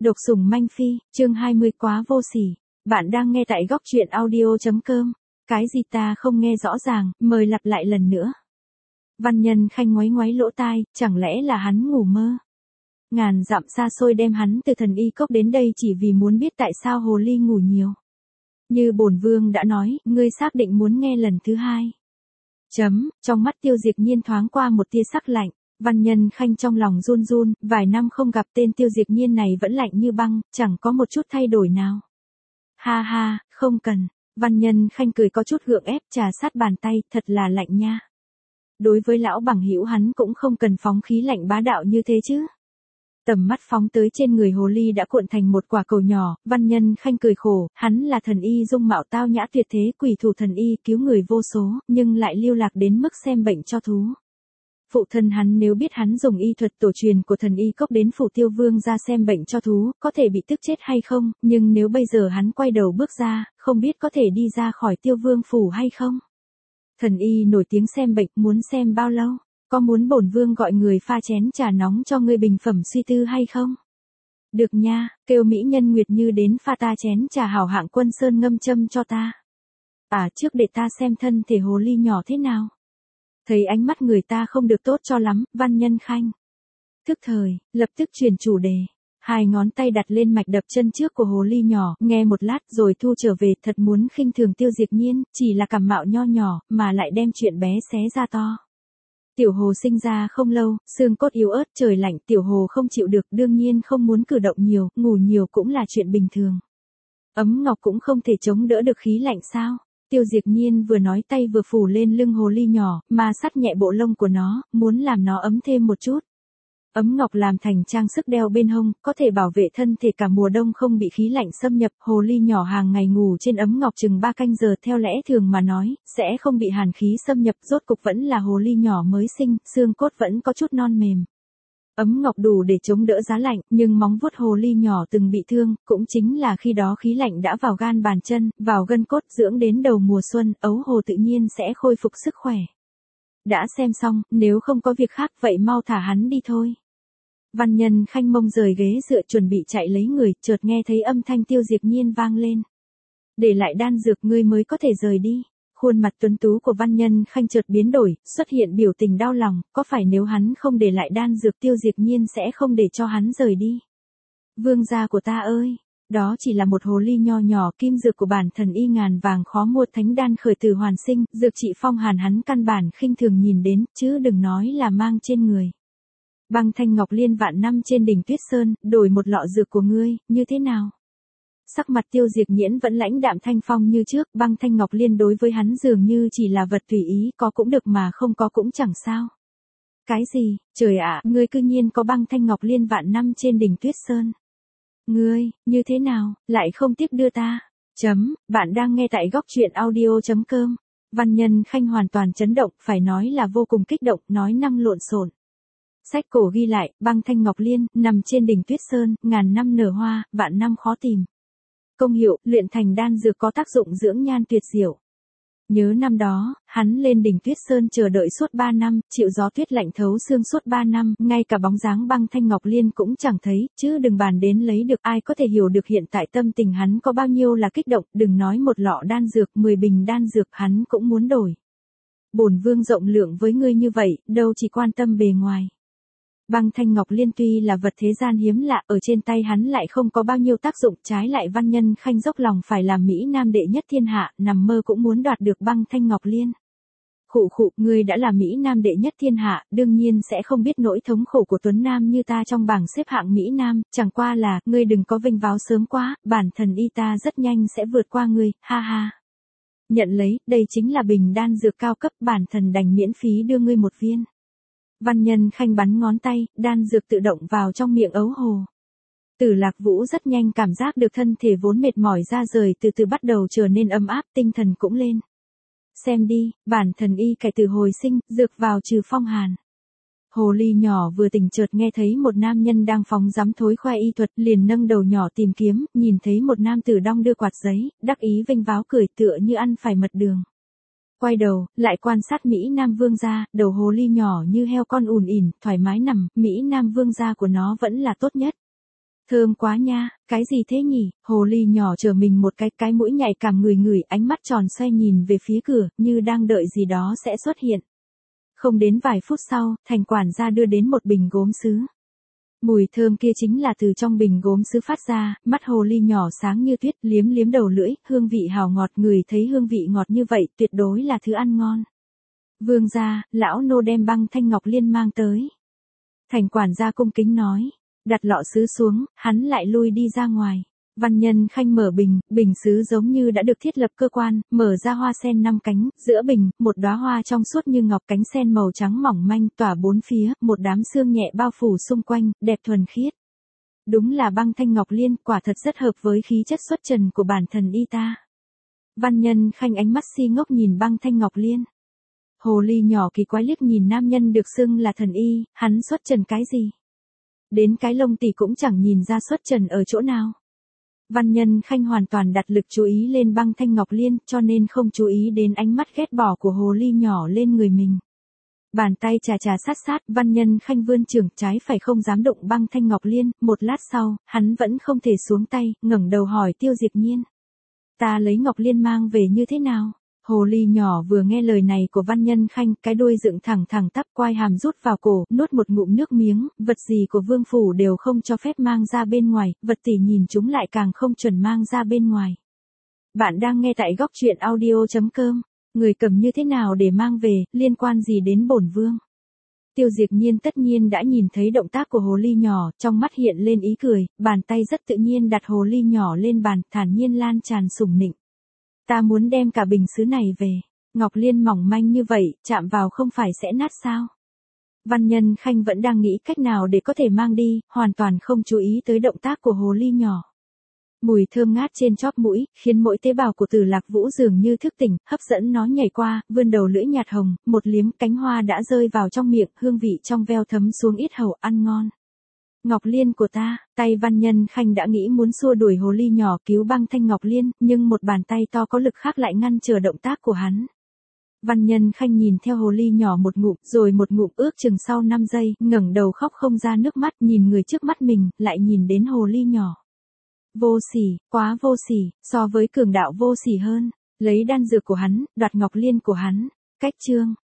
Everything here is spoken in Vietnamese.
Độc sủng manh phi, chương 20 quá vô sỉ. Bạn đang nghe tại góc truyện audio.com. Cái gì ta không nghe rõ ràng, mời lặp lại lần nữa. Văn Nhân Khanh ngoáy ngoáy lỗ tai, chẳng lẽ là hắn ngủ mơ? Ngàn dặm xa xôi đem hắn từ thần y cốc đến đây chỉ vì muốn biết tại sao hồ ly ngủ nhiều. Như bổn vương đã nói, ngươi xác định muốn nghe lần thứ hai. Trong mắt Tiêu Diệp Nhiên thoáng qua một tia sắc lạnh. Văn Nhân Khanh trong lòng run run, vài năm không gặp tên Tiêu Diệp Nhiên này vẫn lạnh như băng, chẳng có một chút thay đổi nào. Ha ha, không cần. Văn Nhân Khanh cười có chút gượng ép, trà sát bàn tay, thật là lạnh nha. Đối với lão bằng hữu hắn cũng không cần phóng khí lạnh bá đạo như thế chứ. Tầm mắt phóng tới trên người hồ ly đã cuộn thành một quả cầu nhỏ, Văn Nhân Khanh cười khổ, hắn là thần y dung mạo tao nhã tuyệt thế, quỷ thủ thần y cứu người vô số, nhưng lại lưu lạc đến mức xem bệnh cho thú. Phụ thân hắn nếu biết hắn dùng y thuật tổ truyền của thần y cốc đến phủ Tiêu Vương ra xem bệnh cho thú, có thể bị tức chết hay không, nhưng nếu bây giờ hắn quay đầu bước ra, không biết có thể đi ra khỏi Tiêu Vương phủ hay không. Thần y nổi tiếng xem bệnh, muốn xem bao lâu? Có muốn bổn vương gọi người pha chén trà nóng cho ngươi bình phẩm suy tư hay không? Được nha, kêu mỹ nhân Nguyệt Như đến pha ta chén trà hảo hạng Quân Sơn ngâm châm cho ta. Trước để ta xem thân thể hồ ly nhỏ thế nào. Thấy ánh mắt người ta không được tốt cho lắm, Văn Nhân Khanh thức thời, lập tức chuyển chủ đề. Hai ngón tay đặt lên mạch đập chân trước của hồ ly nhỏ, nghe một lát rồi thu trở về, thật muốn khinh thường Tiêu Diệp Nhiên, chỉ là cằm mạo nho nhỏ, mà lại đem chuyện bé xé ra to. Tiểu hồ sinh ra không lâu, xương cốt yếu ớt, trời lạnh, tiểu hồ không chịu được, đương nhiên không muốn cử động nhiều, ngủ nhiều cũng là chuyện bình thường. Ấm ngọc cũng không thể chống đỡ được khí lạnh sao? Tiêu Diệp Nhiên vừa nói tay vừa phủ lên lưng hồ ly nhỏ, mà sát nhẹ bộ lông của nó, muốn làm nó ấm thêm một chút. Ấm ngọc làm thành trang sức đeo bên hông, có thể bảo vệ thân thể cả mùa đông không bị khí lạnh xâm nhập. Hồ ly nhỏ hàng ngày ngủ trên ấm ngọc chừng 3 canh giờ, theo lẽ thường mà nói, sẽ không bị hàn khí xâm nhập. Rốt cục vẫn là hồ ly nhỏ mới sinh, xương cốt vẫn có chút non mềm. Ấm ngọc đủ để chống đỡ giá lạnh, nhưng móng vuốt hồ ly nhỏ từng bị thương, cũng chính là khi đó khí lạnh đã vào gan bàn chân, vào gân cốt, dưỡng đến đầu mùa xuân, ấu hồ tự nhiên sẽ khôi phục sức khỏe. Đã xem xong, nếu không có việc khác vậy mau thả hắn đi thôi. Văn Nhân Khanh mông rời ghế dựa chuẩn bị chạy lấy người, chợt nghe thấy âm thanh Tiêu Diệp Nhiên vang lên. Để lại đan dược ngươi mới có thể rời đi. Khuôn mặt tuấn tú của Văn Nhân Khanh chợt biến đổi, xuất hiện biểu tình đau lòng, có phải nếu hắn không để lại đan dược Tiêu Diệp Nhiên sẽ không để cho hắn rời đi. Vương gia của ta ơi, đó chỉ là một hồ ly nho nhỏ, kim dược của bản thần y ngàn vàng khó mua, thánh đan khởi tử hoàn sinh, dược trị phong hàn hắn căn bản khinh thường nhìn đến, chứ đừng nói là mang trên người. Băng thanh ngọc liên vạn năm trên đỉnh Tuyết Sơn, đổi một lọ dược của ngươi, như thế nào? Sắc mặt Tiêu Diệp Nhiên vẫn lãnh đạm thanh phong như trước, băng thanh ngọc liên đối với hắn dường như chỉ là vật tùy ý, có cũng được mà không có cũng chẳng sao. Cái gì, trời ạ, ngươi cư nhiên có băng thanh ngọc liên vạn năm trên đỉnh Tuyết Sơn. Ngươi, như thế nào, lại không tiếc đưa ta? Bạn đang nghe tại góc truyện audio.com. Văn Nhân Khanh hoàn toàn chấn động, phải nói là vô cùng kích động, nói năng lộn xộn. Sách cổ ghi lại, băng thanh ngọc liên, nằm trên đỉnh Tuyết Sơn, ngàn năm nở hoa, vạn năm khó tìm. Công hiệu, luyện thành đan dược có tác dụng dưỡng nhan tuyệt diệu. Nhớ năm đó, hắn lên đỉnh Tuyết Sơn chờ đợi suốt 3 năm, chịu gió tuyết lạnh thấu xương suốt 3 năm, ngay cả bóng dáng băng thanh ngọc liên cũng chẳng thấy, chứ đừng bàn đến lấy được. Ai có thể hiểu được hiện tại tâm tình hắn có bao nhiêu là kích động, đừng nói một lọ đan dược, 10 bình đan dược hắn cũng muốn đổi. Bổn vương rộng lượng với ngươi như vậy, đâu chỉ quan tâm bề ngoài. Băng thanh ngọc liên tuy là vật thế gian hiếm lạ, ở trên tay hắn lại không có bao nhiêu tác dụng, trái lại Văn Nhân Khanh dốc lòng phải làm Mỹ Nam đệ nhất thiên hạ, nằm mơ cũng muốn đoạt được băng thanh ngọc liên. Ngươi đã là Mỹ Nam đệ nhất thiên hạ, đương nhiên sẽ không biết nỗi thống khổ của tuấn nam như ta trong bảng xếp hạng Mỹ Nam, chẳng qua là, ngươi đừng có vênh váo sớm quá, bản thần y ta rất nhanh sẽ vượt qua ngươi, ha ha. Nhận lấy, đây chính là bình đan dược cao cấp, bản thần đành miễn phí đưa ngươi một viên. Văn Nhân Khanh bắn ngón tay, đan dược tự động vào trong miệng ấu hồ. Tử Lạc Vũ rất nhanh cảm giác được thân thể vốn mệt mỏi ra rời từ từ bắt đầu trở nên ấm áp, tinh thần cũng lên. Xem đi, bản thần y cải tử hồi sinh, dược vào trừ phong hàn. Hồ ly nhỏ vừa tỉnh chợt nghe thấy một nam nhân đang phóng dắm thối khoe y thuật, liền nâng đầu nhỏ tìm kiếm, nhìn thấy một nam tử đong đưa quạt giấy, đắc ý vênh váo cười tựa như ăn phải mật đường. Quay đầu, lại quan sát Mỹ Nam Vương gia, đầu hồ ly nhỏ như heo con ùn ỉn, thoải mái nằm, Mỹ Nam Vương gia của nó vẫn là tốt nhất. Thơm quá nha, cái gì thế nhỉ? Hồ ly nhỏ trở mình một cái mũi nhạy cảm ngửi, ánh mắt tròn xoe nhìn về phía cửa, như đang đợi gì đó sẽ xuất hiện. Không đến vài phút sau, thành quản gia đưa đến một bình gốm sứ. Mùi thơm kia chính là từ trong bình gốm sứ phát ra, mắt hồ ly nhỏ sáng như tuyết, liếm liếm đầu lưỡi, hương vị hào ngọt, người thấy hương vị ngọt như vậy, tuyệt đối là thứ ăn ngon. Vương gia, lão nô đem băng thanh ngọc liên mang tới. Thành quản gia cung kính nói, đặt lọ sứ xuống, hắn lại lui đi ra ngoài. Văn Nhân Khanh mở bình sứ giống như đã được thiết lập cơ quan, mở ra hoa sen 5 cánh, giữa bình, một đóa hoa trong suốt như ngọc, cánh sen màu trắng mỏng manh tỏa bốn phía, một đám sương nhẹ bao phủ xung quanh, đẹp thuần khiết. Đúng là băng thanh ngọc liên, quả thật rất hợp với khí chất xuất trần của bản thần y ta. Văn Nhân Khanh ánh mắt si ngốc nhìn băng thanh ngọc liên. Hồ ly nhỏ kỳ quái liếc nhìn nam nhân được xưng là thần y, hắn xuất trần cái gì? Đến cái lông tỉ cũng chẳng nhìn ra xuất trần ở chỗ nào. Văn Nhân Khanh hoàn toàn đặt lực chú ý lên băng thanh ngọc liên, cho nên không chú ý đến ánh mắt ghét bỏ của hồ ly nhỏ lên người mình. Bàn tay chà sát, Văn Nhân Khanh vươn trưởng trái phải không dám động băng thanh ngọc liên, một lát sau, hắn vẫn không thể xuống tay, ngẩng đầu hỏi Tiêu Diệp Nhiên. Ta lấy ngọc liên mang về như thế nào? Hồ ly nhỏ vừa nghe lời này của Văn Nhân Khanh, cái đuôi dựng thẳng tắp, quai hàm rút vào cổ, nuốt một ngụm nước miếng, vật gì của vương phủ đều không cho phép mang ra bên ngoài, vật tỷ nhìn chúng lại càng không chuẩn mang ra bên ngoài. Bạn đang nghe tại góc truyện audio.com, người cầm như thế nào để mang về, liên quan gì đến bổn vương? Tiêu Diệp Nhiên tất nhiên đã nhìn thấy động tác của hồ ly nhỏ, trong mắt hiện lên ý cười, bàn tay rất tự nhiên đặt hồ ly nhỏ lên bàn, thản nhiên lan tràn sủng nịnh. Ta muốn đem cả bình sứ này về. Ngọc liên mỏng manh như vậy, chạm vào không phải sẽ nát sao? Văn Nhân Khanh vẫn đang nghĩ cách nào để có thể mang đi, hoàn toàn không chú ý tới động tác của hồ ly nhỏ. Mùi thơm ngát trên chóp mũi, khiến mỗi tế bào của Tử Lạc Vũ dường như thức tỉnh, hấp dẫn nó nhảy qua, vươn đầu lưỡi nhạt hồng, một liếm cánh hoa đã rơi vào trong miệng, hương vị trong veo thấm xuống yết hầu, ăn ngon. Ngọc liên của ta, tay Văn Nhân Khanh đã nghĩ muốn xua đuổi hồ ly nhỏ cứu băng thanh ngọc liên, nhưng một bàn tay to có lực khác lại ngăn trở động tác của hắn. Văn Nhân Khanh nhìn theo hồ ly nhỏ một ngụm, rồi một ngụm ước chừng sau 5 giây, ngẩng đầu khóc không ra nước mắt, nhìn người trước mắt mình, lại nhìn đến hồ ly nhỏ. Vô sỉ, quá vô sỉ, so với cường đạo vô sỉ hơn, lấy đan dược của hắn, đoạt ngọc liên của hắn, cách chương.